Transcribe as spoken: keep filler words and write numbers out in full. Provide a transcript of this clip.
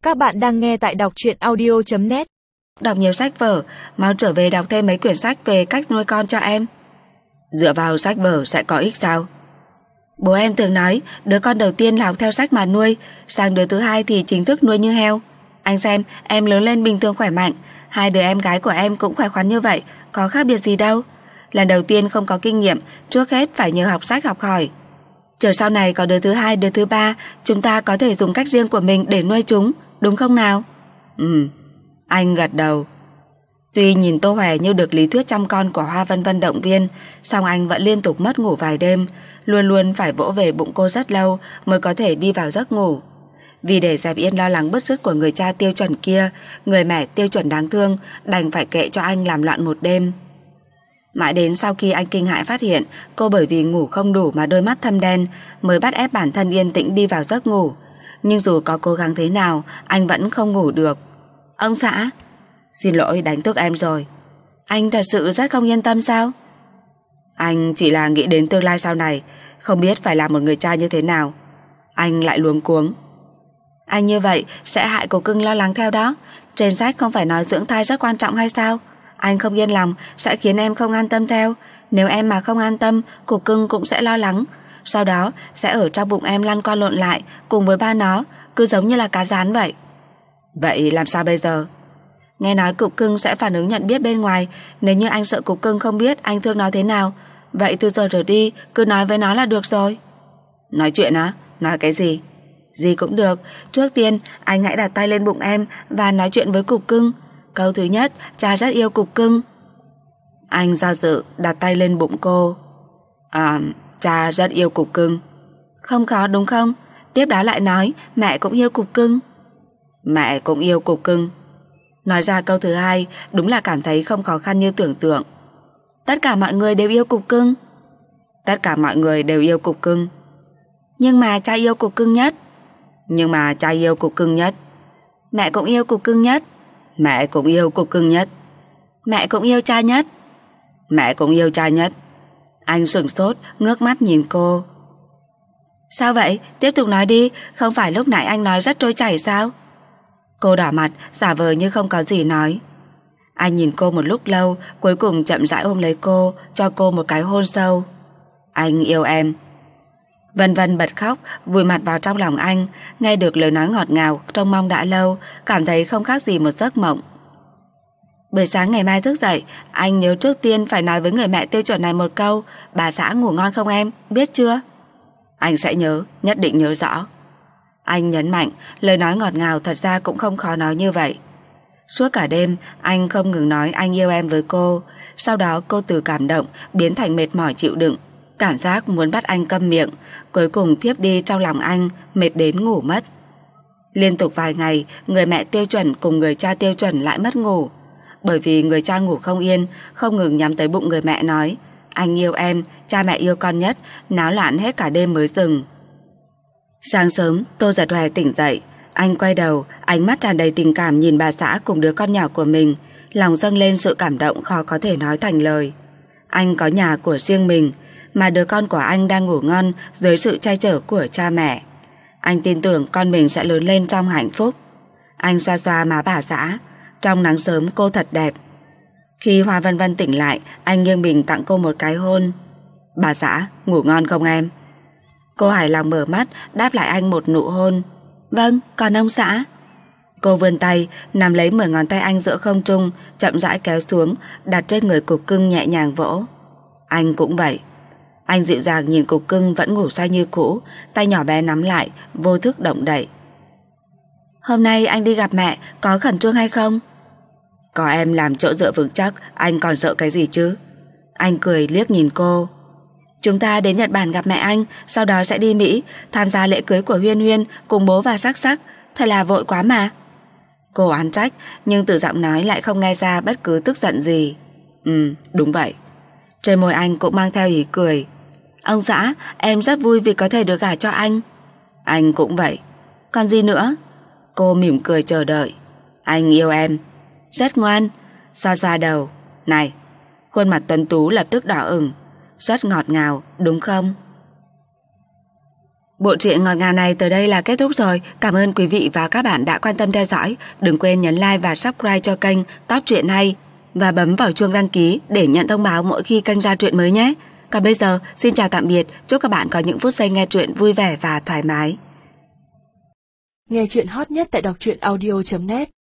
Các bạn đang nghe tại đọc truyện audio chấm net. Đọc nhiều sách vở, mau trở về đọc thêm mấy quyển sách về cách nuôi con cho em. Dựa vào sách vở sẽ có ích sao? Bố em thường nói đứa con đầu tiên là học theo sách mà nuôi, sang đứa thứ hai thì chính thức nuôi như heo. Anh xem, em lớn lên bình thường khỏe mạnh, hai đứa em gái của em cũng khỏe khoắn như vậy, có khác biệt gì đâu. Lần đầu tiên không có kinh nghiệm, trước hết phải nhờ học sách học hỏi. Chờ sau này có đứa thứ hai, đứa thứ ba, chúng ta có thể dùng cách riêng của mình để nuôi chúng, đúng không nào? Ừ, anh gật đầu. Tuy nhìn Tô Hòe như được lý thuyết chăm con của Hoa Vân Vân động viên, song anh vẫn liên tục mất ngủ vài đêm, luôn luôn phải vỗ về bụng cô rất lâu mới có thể đi vào giấc ngủ. Vì để dẹp yên lo lắng bứt rứt của người cha tiêu chuẩn kia, người mẹ tiêu chuẩn đáng thương đành phải kệ cho anh làm loạn một đêm. Mãi đến sau khi anh kinh hãi phát hiện cô bởi vì ngủ không đủ mà đôi mắt thâm đen, mới bắt ép bản thân yên tĩnh đi vào giấc ngủ. Nhưng dù có cố gắng thế nào, anh vẫn không ngủ được. Ông xã, xin lỗi đánh thức em rồi. Anh thật sự rất không yên tâm sao? Anh chỉ là nghĩ đến tương lai sau này, không biết phải làm một người cha như thế nào. Anh lại luống cuống. Anh như vậy sẽ hại Cục Cưng lo lắng theo đó. Trên sách không phải nói dưỡng thai rất quan trọng hay sao? Anh không yên lòng sẽ khiến em không an tâm theo. Nếu em mà không an tâm, Cục Cưng cũng sẽ lo lắng. Sau đó sẽ ở trong bụng em lăn qua lộn lại cùng với ba nó, cứ giống như là cá rán vậy. Vậy làm sao bây giờ? Nghe nói Cục Cưng sẽ phản ứng nhận biết bên ngoài. Nếu như anh sợ Cục Cưng không biết anh thương nó thế nào, vậy từ giờ trở đi cứ nói với nó là được rồi. Nói chuyện á? Nói cái gì? Gì cũng được. Trước tiên anh hãy đặt tay lên bụng em và nói chuyện với Cục Cưng. Câu thứ nhất, cha rất yêu Cục Cưng. Anh do dự đặt tay lên bụng cô. À, cha rất yêu Cục Cưng. Không khó đúng không? Tiếp đó lại nói mẹ cũng yêu Cục Cưng. Mẹ cũng yêu Cục Cưng. Nói ra câu thứ hai đúng là cảm thấy không khó khăn như tưởng tượng. Tất cả mọi người đều yêu Cục Cưng. Tất cả mọi người đều yêu Cục Cưng. Nhưng mà cha yêu Cục Cưng nhất. Nhưng mà cha yêu Cục Cưng nhất. Mẹ cũng yêu Cục Cưng nhất. Mẹ cũng yêu Cục Cưng nhất. Mẹ cũng yêu cha nhất. Mẹ cũng yêu cha nhất. Anh sửng sốt, ngước mắt nhìn cô. Sao vậy? Tiếp tục nói đi. Không phải lúc nãy anh nói rất trôi chảy sao? Cô đỏ mặt, giả vờ như không có gì nói. Anh nhìn cô một lúc lâu, cuối cùng chậm rãi ôm lấy cô, cho cô một cái hôn sâu. Anh yêu em. Vân Vân bật khóc, vùi mặt vào trong lòng anh, nghe được lời nói ngọt ngào trông mong đã lâu, cảm thấy không khác gì một giấc mộng. Buổi sáng ngày mai thức dậy, anh nhớ trước tiên phải nói với người mẹ tiêu chuẩn này một câu. Bà xã ngủ ngon không em, biết chưa? Anh sẽ nhớ, nhất định nhớ rõ. Anh nhấn mạnh, lời nói ngọt ngào thật ra cũng không khó nói như vậy. Suốt cả đêm, anh không ngừng nói anh yêu em với cô. Sau đó cô từ cảm động biến thành mệt mỏi chịu đựng, cảm giác muốn bắt anh câm miệng, cuối cùng thiếp đi trong lòng anh, mệt đến ngủ mất. Liên tục vài ngày, người mẹ tiêu chuẩn cùng người cha tiêu chuẩn lại mất ngủ. Bởi vì người cha ngủ không yên, không ngừng nhắm tới bụng người mẹ nói anh yêu em, cha mẹ yêu con nhất, náo loạn hết cả đêm mới dừng. Sáng sớm, Tô Giật Hòe tỉnh dậy. Anh quay đầu, ánh mắt tràn đầy tình cảm nhìn bà xã cùng đứa con nhỏ của mình, lòng dâng lên sự cảm động khó có thể nói thành lời. Anh có nhà của riêng mình, mà đứa con của anh đang ngủ ngon dưới sự che chở của cha mẹ. Anh tin tưởng con mình sẽ lớn lên trong hạnh phúc. Anh xoa xoa má bà xã. Trong nắng sớm cô thật đẹp. Khi Hoa Vân Vân tỉnh lại, anh nghiêng mình tặng cô một cái hôn. Bà xã, ngủ ngon không em? Cô hài lòng mở mắt, đáp lại anh một nụ hôn. Vâng, còn ông xã? Cô vươn tay, nắm lấy mười ngón tay anh giữa không trung, chậm rãi kéo xuống, đặt trên người Cục Cưng nhẹ nhàng vỗ. Anh cũng vậy. Anh dịu dàng nhìn Cục Cưng vẫn ngủ say như cũ, tay nhỏ bé nắm lại, vô thức động đậy. Hôm nay anh đi gặp mẹ, có khẩn trương hay không? Có em làm chỗ dựa vững chắc, anh còn sợ cái gì chứ? Anh cười liếc nhìn cô. Chúng ta đến Nhật Bản gặp mẹ anh, sau đó sẽ đi Mỹ, tham gia lễ cưới của Huyên Huyên cùng bố và Sắc Sắc. Thật là vội quá mà. Cô oán trách, nhưng từ giọng nói lại không nghe ra bất cứ tức giận gì. Ừ, đúng vậy. Trên môi anh cũng mang theo ý cười. Ông xã, em rất vui vì có thể được gả cho anh. Anh cũng vậy. Còn gì nữa? Cô mỉm cười chờ đợi. Anh yêu em. Rất ngoan. Xoa xoa đầu. Này. Khuôn mặt tuấn tú lập tức đỏ ửng. Rất ngọt ngào, đúng không? Bộ truyện ngọt ngào này tới đây là kết thúc rồi. Cảm ơn quý vị và các bạn đã quan tâm theo dõi. Đừng quên nhấn like và subscribe cho kênh Top Truyện Hay và bấm vào chuông đăng ký để nhận thông báo mỗi khi kênh ra truyện mới nhé. Còn bây giờ, xin chào tạm biệt. Chúc các bạn có những phút giây nghe truyện vui vẻ và thoải mái. Nghe truyện hot nhất tại đọc truyện audio chấm net.